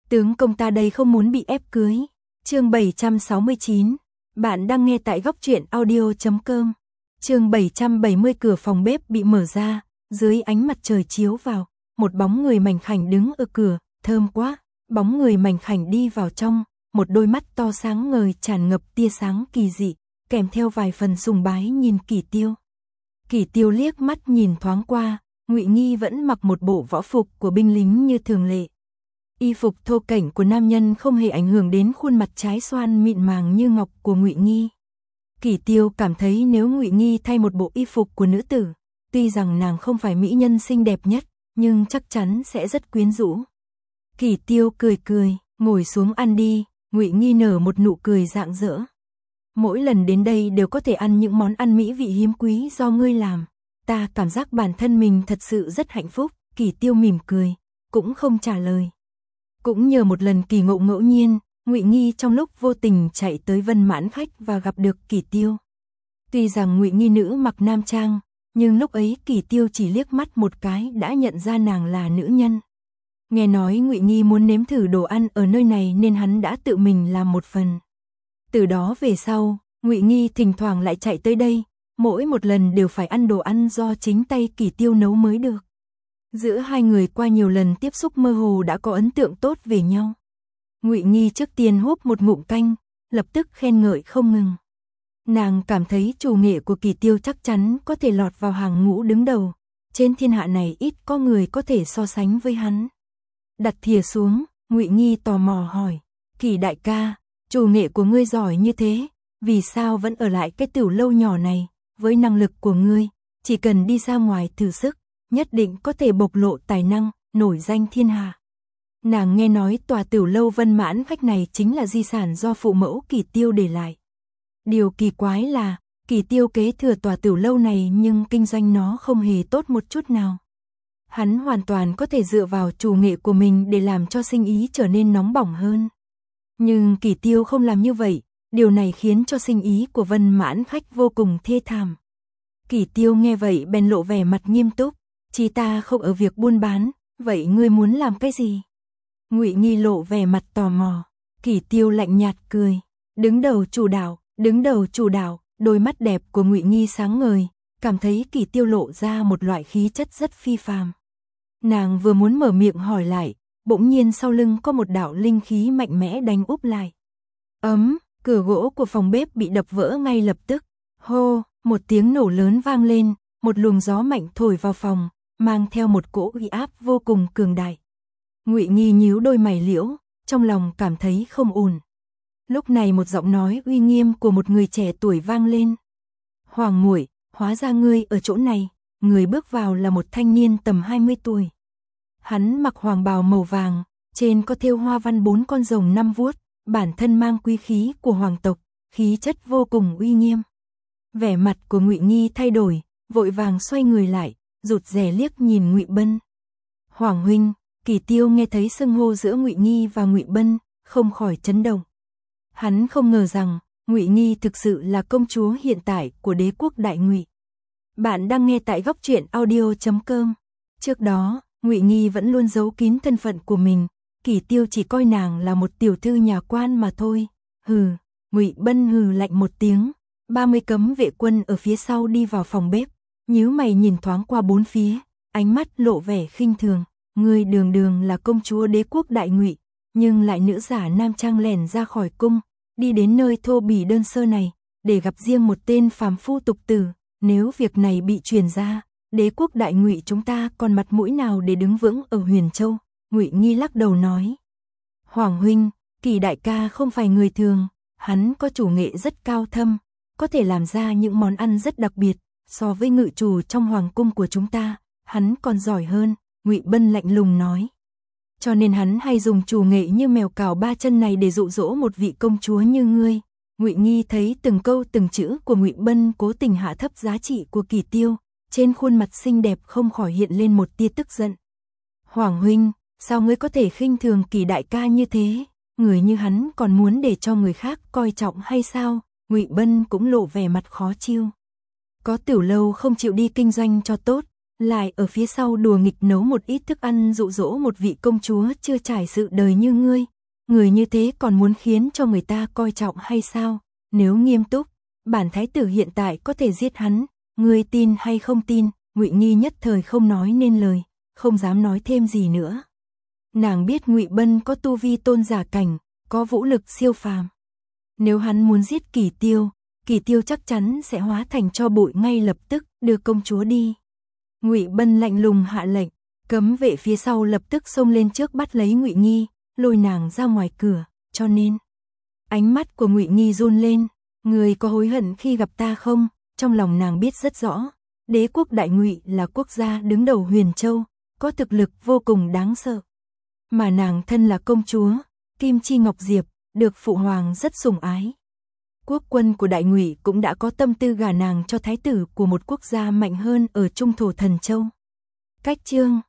Tướng công ta đây không muốn bị ép cưới. Chương 769. Bạn đang nghe tại góc truyện audio.com. Chương 770. Cửa phòng bếp bị mở ra, dưới ánh mặt trời chiếu vào, một bóng người mảnh khảnh đứng ở cửa, thơm quá. Bóng người mảnh khảnh đi vào trong, một đôi mắt to sáng ngời tràn ngập tia sáng kỳ dị, kèm theo vài phần sùng bái nhìn Kỷ Tiêu. Kỷ Tiêu liếc mắt nhìn thoáng qua, Ngụy Nghi vẫn mặc một bộ võ phục của binh lính như thường lệ. Y phục thô kệch của nam nhân không hề ảnh hưởng đến khuôn mặt trái xoan mịn màng như ngọc của Ngụy Nghi. Kỷ Tiêu cảm thấy nếu Ngụy Nghi thay một bộ y phục của nữ tử, tuy rằng nàng không phải mỹ nhân xinh đẹp nhất, nhưng chắc chắn sẽ rất quyến rũ. Kỷ Tiêu cười cười, ngồi xuống ăn đi. Ngụy Nghi nở một nụ cười rạng rỡ. Mỗi lần đến đây đều có thể ăn những món ăn mỹ vị hiếm quý do ngươi làm. Ta cảm giác bản thân mình thật sự rất hạnh phúc. Kỷ Tiêu mỉm cười, cũng không trả lời. Cũng nhờ một lần kỳ ngộ ngẫu nhiên, Ngụy Nghi trong lúc vô tình chạy tới Vân Mãn Khách và gặp được Kỷ Tiêu. Tuy rằng Ngụy Nghi nữ mặc nam trang, nhưng lúc ấy Kỷ Tiêu chỉ liếc mắt một cái đã nhận ra nàng là nữ nhân. Nghe nói Ngụy Nghi muốn nếm thử đồ ăn ở nơi này nên hắn đã tự mình làm một phần. Từ đó về sau, Ngụy Nghi thỉnh thoảng lại chạy tới đây, mỗi một lần đều phải ăn đồ ăn do chính tay Kỷ Tiêu nấu mới được. Giữa hai người qua nhiều lần tiếp xúc mơ hồ đã có ấn tượng tốt về nhau. Ngụy Nghi trước tiên húp một ngụm canh, lập tức khen ngợi không ngừng. Nàng cảm thấy chủ nghệ của Kỷ Tiêu chắc chắn có thể lọt vào hàng ngũ đứng đầu, trên thiên hạ này ít có người có thể so sánh với hắn. Đặt thìa xuống, Ngụy Nghi tò mò hỏi, Kỷ đại ca, chủ nghệ của ngươi giỏi như thế, vì sao vẫn ở lại cái tiểu lâu nhỏ này, với năng lực của ngươi, chỉ cần đi ra ngoài thử sức, nhất định có thể bộc lộ tài năng, nổi danh thiên hạ. Nàng nghe nói tòa tiểu lâu Vân Mãn Khách này chính là di sản do phụ mẫu Kỷ Tiêu để lại. Điều kỳ quái là, Kỷ Tiêu kế thừa tòa tiểu lâu này nhưng kinh doanh nó không hề tốt một chút nào. Hắn hoàn toàn có thể dựa vào chủ nghệ của mình để làm cho sinh ý trở nên nóng bỏng hơn. Nhưng Kỷ Tiêu không làm như vậy, điều này khiến cho sinh ý của Vân Mãn Khách vô cùng thê thảm. Kỷ Tiêu nghe vậy bèn lộ vẻ mặt nghiêm túc, chỉ ta không ở việc buôn bán, vậy ngươi muốn làm cái gì? Ngụy Nghi lộ vẻ mặt tò mò. Kỷ Tiêu lạnh nhạt cười, đứng đầu chủ đạo, đôi mắt đẹp của Ngụy Nghi sáng ngời, cảm thấy Kỷ Tiêu lộ ra một loại khí chất rất phi phàm. Nàng vừa muốn mở miệng hỏi lại, bỗng nhiên sau lưng có một đạo linh khí mạnh mẽ đánh úp lại. Cửa gỗ của phòng bếp bị đập vỡ ngay lập tức. Hô, một tiếng nổ lớn vang lên, một luồng gió mạnh thổi vào phòng, mang theo một cỗ uy áp vô cùng cường đại. Ngụy Nghi nhíu đôi mày liễu, trong lòng cảm thấy không ổn. Lúc này một giọng nói uy nghiêm của một người trẻ tuổi vang lên. Hoàng muội, hóa ra ngươi ở chỗ này. Người bước vào là một thanh niên tầm 20 tuổi. Hắn mặc hoàng bào màu vàng, trên có thêu hoa văn 4 con rồng 5 vuốt, bản thân mang quý khí của hoàng tộc, khí chất vô cùng uy nghiêm. Vẻ mặt của Ngụy Nghi thay đổi, vội vàng xoay người lại, rụt rè liếc nhìn Ngụy Bân. Hoàng huynh. Kỷ Tiêu nghe thấy xưng hô giữa Ngụy Nghi và Ngụy Bân, không khỏi chấn động. Hắn không ngờ rằng Ngụy Nghi thực sự là công chúa hiện tại của đế quốc Đại Ngụy. Bạn đang nghe tại góc truyện audio.com. Trước đó, Ngụy Nghi vẫn luôn giấu kín thân phận của mình, Kỷ Tiêu chỉ coi nàng là một tiểu thư nhà quan mà thôi. Hừ, Ngụy Bân hừ lạnh một tiếng, 30 cấm vệ quân ở phía sau đi vào phòng bếp, nhíu mày nhìn thoáng qua bốn phía, ánh mắt lộ vẻ khinh thường. Ngươi đường đường là công chúa đế quốc Đại Ngụy, nhưng lại nữ giả nam trang lẻn ra khỏi cung, đi đến nơi thô bỉ đơn sơ này, để gặp riêng một tên phàm phu tục tử. Nếu việc này bị truyền ra, đế quốc Đại Ngụy chúng ta còn mặt mũi nào để đứng vững ở Huyền Châu? Ngụy Nghi lắc đầu nói. Hoàng huynh, Kỷ đại ca không phải người thường, hắn có chủ nghệ rất cao thâm, có thể làm ra những món ăn rất đặc biệt, so với ngự chủ trong hoàng cung của chúng ta, hắn còn giỏi hơn. Ngụy Bân lạnh lùng nói. Cho nên hắn hay dùng chủ nghệ như mèo cào ba chân này để dụ dỗ một vị công chúa như ngươi. Ngụy Nghi thấy từng câu từng chữ của Ngụy Bân cố tình hạ thấp giá trị của Kỷ Tiêu, trên khuôn mặt xinh đẹp không khỏi hiện lên một tia tức giận. Hoàng huynh, sao ngươi có thể khinh thường Kỷ đại ca như thế? Người như hắn còn muốn để cho người khác coi trọng hay sao? Ngụy Bân cũng lộ vẻ mặt khó chịu. Có tiểu lâu không chịu đi kinh doanh cho tốt, lại ở phía sau đùa nghịch nấu một ít thức ăn dụ dỗ một vị công chúa chưa trải sự đời như ngươi. Người như thế còn muốn khiến cho người ta coi trọng hay sao? Nếu nghiêm túc, bản thái tử hiện tại có thể giết hắn, ngươi tin hay không tin? Ngụy Nghi nhất thời không nói nên lời, không dám nói thêm gì nữa. Nàng biết Ngụy Bân có tu vi tôn giả cảnh, có vũ lực siêu phàm. Nếu hắn muốn giết Kỳ Tiêu chắc chắn sẽ hóa thành tro bụi ngay lập tức, đưa công chúa đi. Ngụy Bân lạnh lùng hạ lệnh, cấm vệ phía sau lập tức xông lên trước bắt lấy Ngụy Nghi, lôi nàng ra ngoài cửa, cho nên ánh mắt của Ngụy Nghi run lên, người có hối hận khi gặp ta không? Trong lòng nàng biết rất rõ, đế quốc Đại Ngụy là quốc gia đứng đầu Huyền Châu, có thực lực vô cùng đáng sợ. Mà nàng thân là công chúa, Kim Chi Ngọc Diệp, được phụ hoàng rất sủng ái. Quốc quân của Đại Ngụy cũng đã có tâm tư gả nàng cho thái tử của một quốc gia mạnh hơn ở Trung Thổ Thần Châu. Cách chương